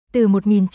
Từ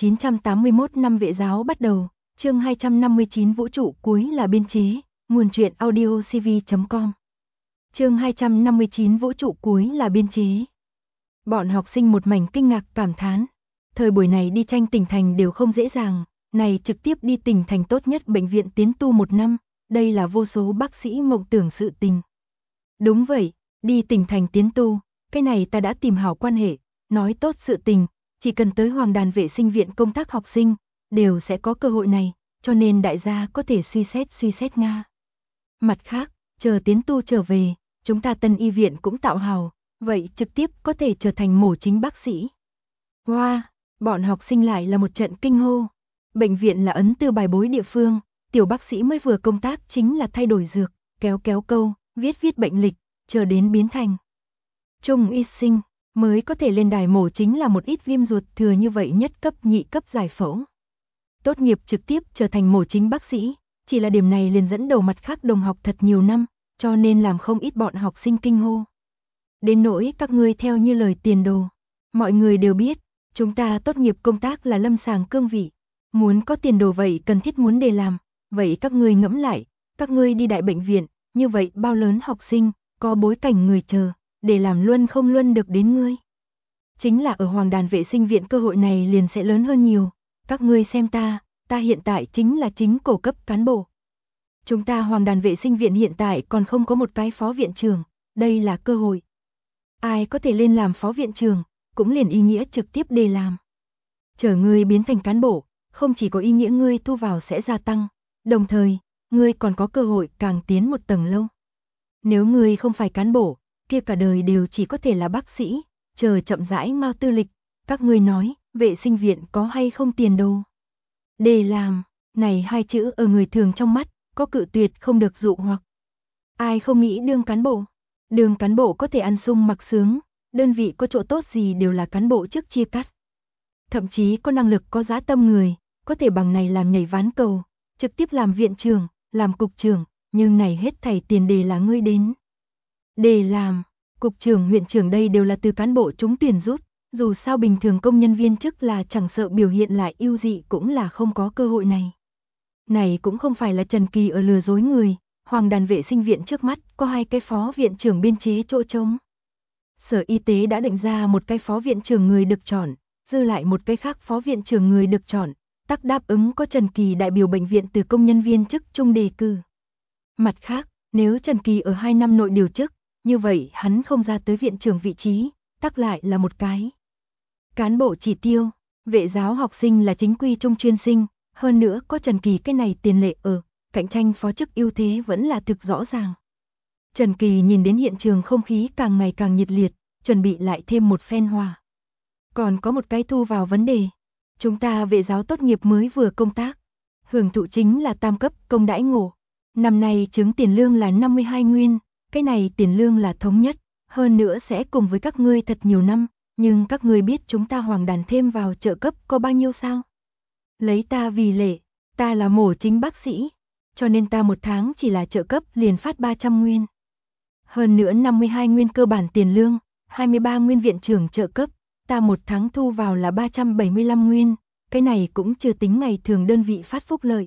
1981 năm vệ giáo bắt đầu, chương 259 vũ trụ cuối là biên chế, nguồn truyện audio cv.com. Chương 259 vũ trụ cuối là biên chế. Bọn học sinh một mảnh kinh ngạc cảm thán. Thời buổi này đi tranh tỉnh thành đều không dễ dàng, này trực tiếp đi tỉnh thành tốt nhất bệnh viện tiến tu 1 năm, đây là vô số bác sĩ mộng tưởng sự tình. Đúng vậy, đi tỉnh thành tiến tu, cái này ta đã tìm hảo quan hệ, nói tốt sự tình, chỉ cần tới Hoàng Đàn vệ sinh viện công tác học sinh, đều sẽ có cơ hội này, cho nên đại gia có thể suy xét Nga. Mặt khác, chờ tiến tu trở về, chúng ta Tân y viện cũng tạo hào, vậy trực tiếp có thể trở thành mổ chính bác sĩ. Wow, bọn học sinh lại là một trận kinh hô. Bệnh viện là ấn tư bài bối địa phương, tiểu bác sĩ mới vừa công tác chính là thay đổi dược, kéo câu, viết bệnh lịch, chờ đến biến thành trung y sinh, mới có thể lên đài mổ chính là một ít viêm ruột thừa như vậy nhất cấp nhị cấp giải phẫu. Tốt nghiệp trực tiếp trở thành mổ chính bác sĩ, chỉ là điểm này liền dẫn đầu mặt khác đồng học thật nhiều năm, cho nên làm không ít bọn học sinh kinh hô. Đến nỗi các ngươi theo như lời tiền đồ, mọi người đều biết, chúng ta tốt nghiệp công tác là lâm sàng cương vị, muốn có tiền đồ vậy cần thiết muốn đề làm, vậy các ngươi ngẫm lại, các ngươi đi đại bệnh viện, như vậy bao lớn học sinh, có bối cảnh người chờ, để làm luân không luân được đến ngươi. Chính là ở Hoàng Đàn vệ sinh viện cơ hội này liền sẽ lớn hơn nhiều, các ngươi xem ta hiện tại chính là chính cổ cấp cán bộ. Chúng ta Hoàng Đàn vệ sinh viện hiện tại còn không có một cái phó viện trưởng, đây là cơ hội. Ai có thể lên làm phó viện trưởng, cũng liền ý nghĩa trực tiếp đề làm. Chờ ngươi biến thành cán bộ, không chỉ có ý nghĩa ngươi thu vào sẽ gia tăng, đồng thời, ngươi còn có cơ hội càng tiến một tầng lâu. Nếu ngươi không phải cán bộ, kia cả đời đều chỉ có thể là bác sĩ, chờ chậm rãi mau tư lịch, các ngươi nói, vệ sinh viện có hay không tiền đồ. Đề làm, này hai chữ ở người thường trong mắt, có cự tuyệt không được dụ hoặc. Ai không nghĩ đương cán bộ? Đương cán bộ có thể ăn sung mặc sướng, đơn vị có chỗ tốt gì đều là cán bộ trước chia cắt. Thậm chí có năng lực có dã tâm người, có thể bằng này làm nhảy ván cầu, trực tiếp làm viện trưởng, làm cục trưởng, nhưng này hết thảy tiền đề là ngươi đến. Đề làm, cục trưởng huyện trưởng đây đều là từ cán bộ trúng tuyển rút, dù sao bình thường công nhân viên chức là chẳng sợ biểu hiện lại ưu dị cũng là không có cơ hội này. Này cũng không phải là Trần Kỳ ở lừa dối người, Hoàng Đàn vệ sinh viện trước mắt có 2 cái phó viện trưởng biên chế chỗ trống. Sở Y tế đã định ra một cái phó viện trưởng người được chọn, dư lại một cái khác phó viện trưởng người được chọn, tắc đáp ứng có Trần Kỳ đại biểu bệnh viện từ công nhân viên chức trung đề cử. Mặt khác, nếu Trần Kỳ ở 2 năm nội điều chức, như vậy hắn không ra tới viện trưởng vị trí, tắc lại là một cái cán bộ chỉ tiêu, vệ giáo học sinh là chính quy trung chuyên sinh, hơn nữa có Trần Kỳ cái này tiền lệ ở, cạnh tranh phó chức ưu thế vẫn là thực rõ ràng. Trần Kỳ nhìn đến hiện trường không khí càng ngày càng nhiệt liệt, chuẩn bị lại thêm một phen hòa. Còn có một cái thu vào vấn đề, chúng ta vệ giáo tốt nghiệp mới vừa công tác, hưởng thụ chính là tam cấp công đãi ngộ. Năm nay chứng tiền lương là 52 nguyên, cái này tiền lương là thống nhất, hơn nữa sẽ cùng với các ngươi thật nhiều năm, nhưng các ngươi biết chúng ta Hoàng Đàn thêm vào trợ cấp có bao nhiêu sao? Lấy ta vì lệ, ta là mổ chính bác sĩ, cho nên ta một tháng chỉ là trợ cấp liền phát 300 nguyên. Hơn nữa 52 nguyên cơ bản tiền lương, 23 nguyên viện trưởng trợ cấp, ta một tháng thu vào là 375 nguyên, cái này cũng chưa tính ngày thường đơn vị phát phúc lợi.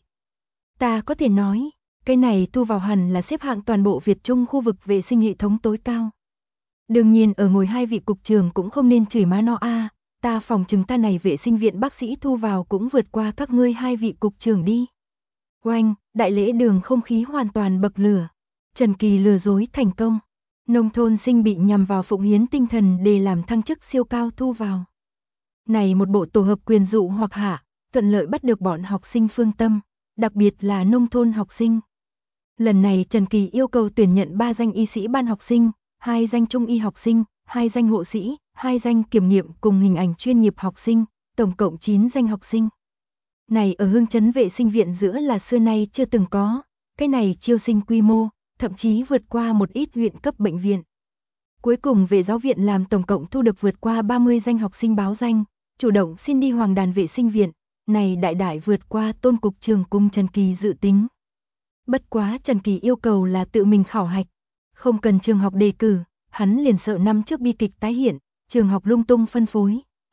Ta có thể nói, cái này thu vào hẳn là xếp hạng toàn bộ Việt Trung khu vực vệ sinh hệ thống tối cao. Đương nhiên ở ngồi 2 vị cục trưởng cũng không nên chửi má nó a, ta phòng chừng ta này vệ sinh viện bác sĩ thu vào cũng vượt qua các ngươi 2 vị cục trưởng đi. Oanh, đại lễ đường không khí hoàn toàn bậc lửa. Trần Kỳ lừa dối thành công. Nông thôn sinh bị nhằm vào phụng hiến tinh thần để làm thăng chức siêu cao thu vào. Này một bộ tổ hợp quyền dụ hoặc hạ, thuận lợi bắt được bọn học sinh phương tâm, đặc biệt là nông thôn học sinh. Lần này Trần Kỳ yêu cầu tuyển nhận 3 danh y sĩ ban học sinh, 2 danh trung y học sinh, 2 danh hộ sĩ, 2 danh kiểm nghiệm cùng hình ảnh chuyên nghiệp học sinh, tổng cộng 9 danh học sinh. Này ở Hương Chấn vệ sinh viện giữa là xưa nay chưa từng có, cái này chiêu sinh quy mô, thậm chí vượt qua một ít huyện cấp bệnh viện. Cuối cùng vệ giáo viện làm tổng cộng thu được vượt qua 30 danh học sinh báo danh, chủ động xin đi Hoàng Đàn vệ sinh viện, này đại vượt qua Tôn cục trưởng cùng Trần Kỳ dự tính. Bất quá Trần Kỳ yêu cầu là tự mình khảo hạch, không cần trường học đề cử, hắn liền sợ năm trước bi kịch tái hiện, trường học lung tung phân phối,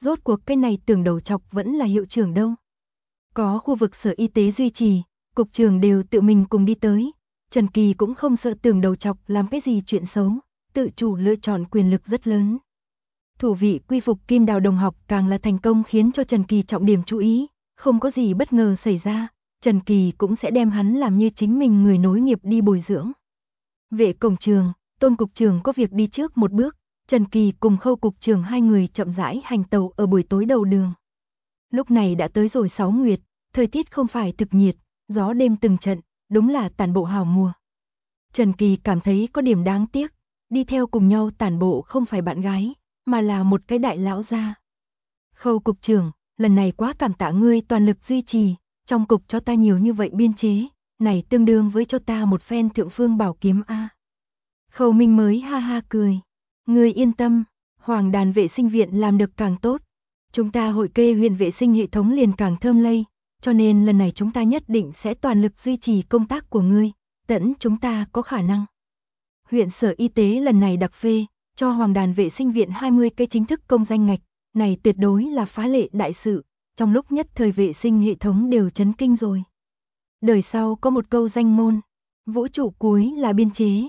rốt cuộc cái này tưởng đầu chọc vẫn là hiệu trưởng đâu. Có khu vực sở y tế duy trì, cục trưởng đều tự mình cùng đi tới, Trần Kỳ cũng không sợ tưởng đầu chọc làm cái gì chuyện xấu, tự chủ lựa chọn quyền lực rất lớn. Thủ vị quy phục Kim Đào đồng học càng là thành công khiến cho Trần Kỳ trọng điểm chú ý, không có gì bất ngờ xảy ra, Trần Kỳ cũng sẽ đem hắn làm như chính mình người nối nghiệp đi bồi dưỡng. Vệ cổng trường, Tôn cục trưởng có việc đi trước một bước, Trần Kỳ cùng Khâu cục trưởng hai người chậm rãi hành tàu ở buổi tối đầu đường. Lúc này đã tới rồi 6 nguyệt, thời tiết không phải thực nhiệt, gió đêm từng trận, đúng là tản bộ hào mùa. Trần Kỳ cảm thấy có điểm đáng tiếc, đi theo cùng nhau tản bộ không phải bạn gái, mà là một cái đại lão gia. Khâu cục trưởng, lần này quá cảm tạ ngươi toàn lực duy trì, trong cục cho ta nhiều như vậy biên chế, này tương đương với cho ta một phen thượng phương bảo kiếm a. Khâu Minh mới ha ha cười, ngươi yên tâm, Hoàng Đàn vệ sinh viện làm được càng tốt, chúng ta hội kê huyện vệ sinh hệ thống liền càng thơm lây, cho nên lần này chúng ta nhất định sẽ toàn lực duy trì công tác của ngươi, tận chúng ta có khả năng. Huyện sở y tế lần này đặc phê, cho Hoàng Đàn vệ sinh viện 20 cái chính thức công danh ngạch, này tuyệt đối là phá lệ đại sự, trong lúc nhất thời vệ sinh hệ thống đều chấn kinh rồi. Đời sau có một câu danh ngôn, vũ trụ cuối là biên chế.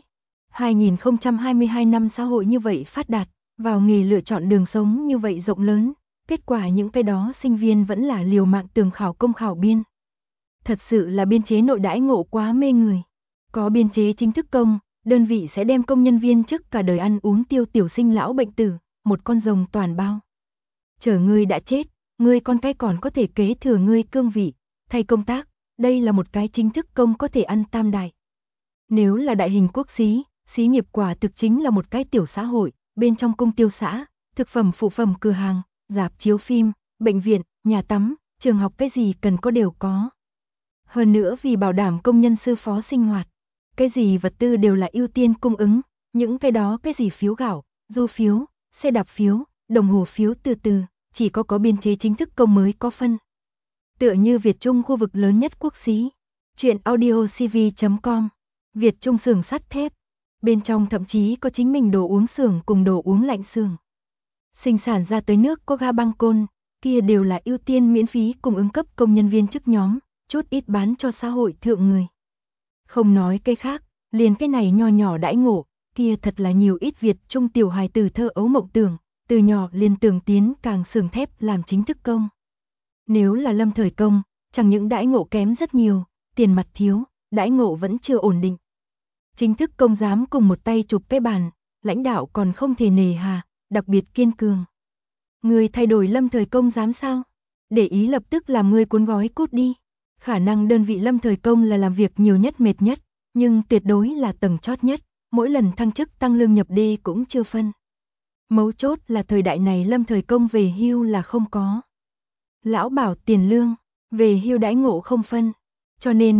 2022 năm xã hội như vậy phát đạt, vào nghề lựa chọn đường sống như vậy rộng lớn, kết quả những cái đó sinh viên vẫn là liều mạng tường khảo công khảo biên. Thật sự là biên chế nội đãi ngộ quá mê người. Có biên chế chính thức công, đơn vị sẽ đem công nhân viên trước cả đời ăn uống tiêu tiểu sinh lão bệnh tử, một con rồng toàn bao. Chờ ngươi đã chết, ngươi con cái còn có thể kế thừa ngươi cương vị, thay công tác, đây là một cái chính thức công có thể ăn tam đại. Nếu là đại hình quốc xí, xí nghiệp quả thực chính là một cái tiểu xã hội, bên trong công tiêu xã, thực phẩm phụ phẩm cửa hàng, rạp chiếu phim, bệnh viện, nhà tắm, trường học cái gì cần có đều có. Hơn nữa vì bảo đảm công nhân sư phó sinh hoạt, cái gì vật tư đều là ưu tiên cung ứng, những cái đó cái gì phiếu gạo, du phiếu, xe đạp phiếu, đồng hồ phiếu từ từ, chỉ có biên chế chính thức công mới có phân. Tựa như Việt Trung khu vực lớn nhất quốc xí, truyện audiocv.com, Việt Trung xưởng sắt thép, bên trong thậm chí có chính mình đồ uống xưởng cùng đồ uống lạnh xưởng. Sinh sản ra tới nước có ga băng côn, kia đều là ưu tiên miễn phí cung ứng cấp công nhân viên chức nhóm, chút ít bán cho xã hội thượng người. Không nói cái khác, liền cái này nho nhỏ đãi ngộ, kia thật là nhiều ít Việt Trung tiểu hài tử thơ ấu mộng tưởng, từ nhỏ liền tưởng tiến càng xưởng thép làm chính thức công. Nếu là lâm thời công, chẳng những đãi ngộ kém rất nhiều, tiền mặt thiếu, đãi ngộ vẫn chưa ổn định. Chính thức công dám cùng một tay chụp cái bàn, lãnh đạo còn không thể nề hà, đặc biệt kiên cường. Người thay đổi lâm thời công dám sao? Để ý lập tức làm người cuốn gói cút đi. Khả năng đơn vị lâm thời công là làm việc nhiều nhất mệt nhất, nhưng tuyệt đối là tầng chót nhất, mỗi lần thăng chức tăng lương nhập đê cũng chưa phân. Mấu chốt là thời đại này lâm thời công về hưu là không có. Lão bảo tiền lương, về hưu đãi ngộ không phân, cho nên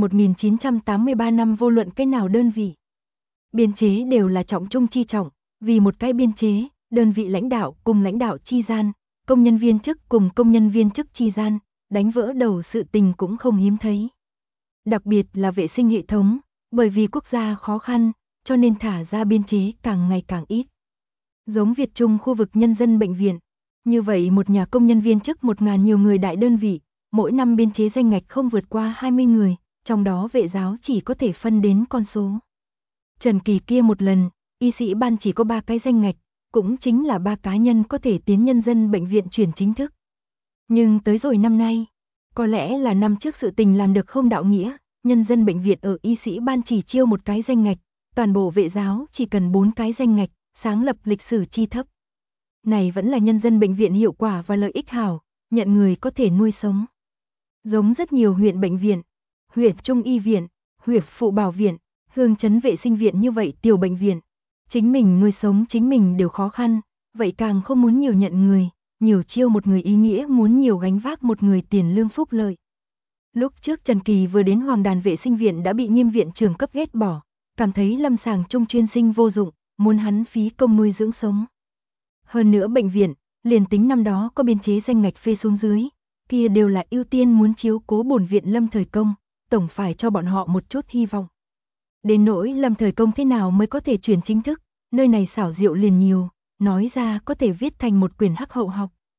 1983 năm vô luận cái nào đơn vị. Biên chế đều là trọng trung chi trọng, vì một cái biên chế, đơn vị lãnh đạo cùng lãnh đạo chi gian, công nhân viên chức cùng công nhân viên chức chi gian, đánh vỡ đầu sự tình cũng không hiếm thấy. Đặc biệt là vệ sinh hệ thống, bởi vì quốc gia khó khăn, cho nên thả ra biên chế càng ngày càng ít. Giống Việt Trung khu vực nhân dân bệnh viện, như vậy một nhà công nhân viên chức 1.000 nhiều người đại đơn vị, mỗi năm biên chế danh ngạch không vượt qua 20 người, trong đó vệ giáo chỉ có thể phân đến con số. Trần Kỳ kia một lần, y sĩ ban chỉ có 3 cái danh ngạch, cũng chính là 3 cá nhân có thể tiến nhân dân bệnh viện chuyển chính thức. Nhưng tới rồi năm nay, có lẽ là năm trước sự tình làm được không đạo nghĩa, nhân dân bệnh viện ở y sĩ ban chỉ chiêu 1 cái danh ngạch, toàn bộ vệ giáo chỉ cần 4 cái danh ngạch, sáng lập lịch sử chi thấp. Này vẫn là nhân dân bệnh viện hiệu quả và lợi ích hảo, nhận người có thể nuôi sống. Giống rất nhiều huyện bệnh viện, huyện trung y viện, huyện phụ bảo viện, hương trấn vệ sinh viện như vậy tiểu bệnh viện, chính mình nuôi sống chính mình đều khó khăn, vậy càng không muốn nhiều nhận người, nhiều chiêu một người ý nghĩa muốn nhiều gánh vác một người tiền lương phúc lợi. Lúc trước Trần Kỳ vừa đến Hoàng Đàn vệ sinh viện đã bị Nghiêm viện trưởng cấp ghét bỏ, cảm thấy lâm sàng trung chuyên sinh vô dụng, muốn hắn phí công nuôi dưỡng sống. Hơn nữa bệnh viện, liền tính năm đó có biên chế danh ngạch phê xuống dưới, kia đều là ưu tiên muốn chiếu cố bổn viện lâm thời công, tổng phải cho bọn họ một chút hy vọng. Đến nỗi lâm thời công thế nào mới có thể chuyển chính thức, nơi này xảo diệu liền nhiều, nói ra có thể viết thành một quyển hắc hậu học.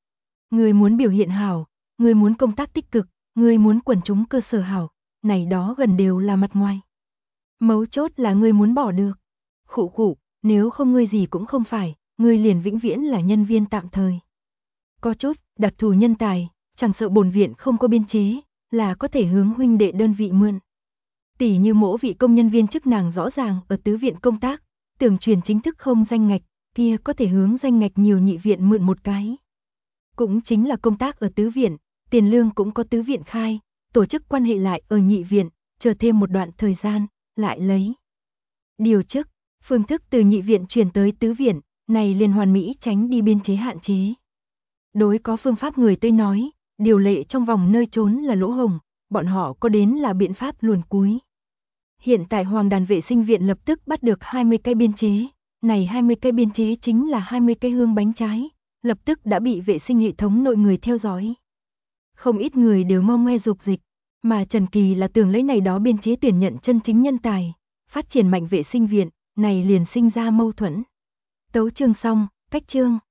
Người muốn biểu hiện hảo, người muốn công tác tích cực, người muốn quần chúng cơ sở hảo, này đó gần đều là mặt ngoài. Mấu chốt là người muốn bỏ được. Khụ khụ, nếu không ngươi gì cũng không phải, ngươi liền vĩnh viễn là nhân viên tạm thời. Có chút đặc thù nhân tài, chẳng sợ bổn viện không có biên chế, là có thể hướng huynh đệ đơn vị mượn. Tỷ như mỗi vị công nhân viên chức nàng rõ ràng ở tứ viện công tác, tưởng truyền chính thức không danh ngạch, kia có thể hướng danh ngạch nhiều nhị viện mượn một cái. Cũng chính là công tác ở tứ viện, tiền lương cũng có tứ viện khai, tổ chức quan hệ lại ở nhị viện, chờ thêm một đoạn thời gian, lại lấy. Điều chức, phương thức từ nhị viện chuyển tới tứ viện, này liền hoàn mỹ tránh đi biên chế hạn chế. Đối có phương pháp người Tây nói, điều lệ trong vòng nơi trốn là lỗ hổng, bọn họ có đến là biện pháp luồn cúi. Hiện tại Hoàng đàn vệ sinh viện lập tức bắt được 20 cái biên chế, này 20 cái biên chế chính là 20 cái hương bánh trái, lập tức đã bị vệ sinh hệ thống nội người theo dõi. Không ít người đều mong nghe dục dịch, mà Trần Kỳ là tưởng lấy này đó biên chế tuyển nhận chân chính nhân tài, phát triển mạnh vệ sinh viện, này liền sinh ra mâu thuẫn. Tấu chương xong, cách chương.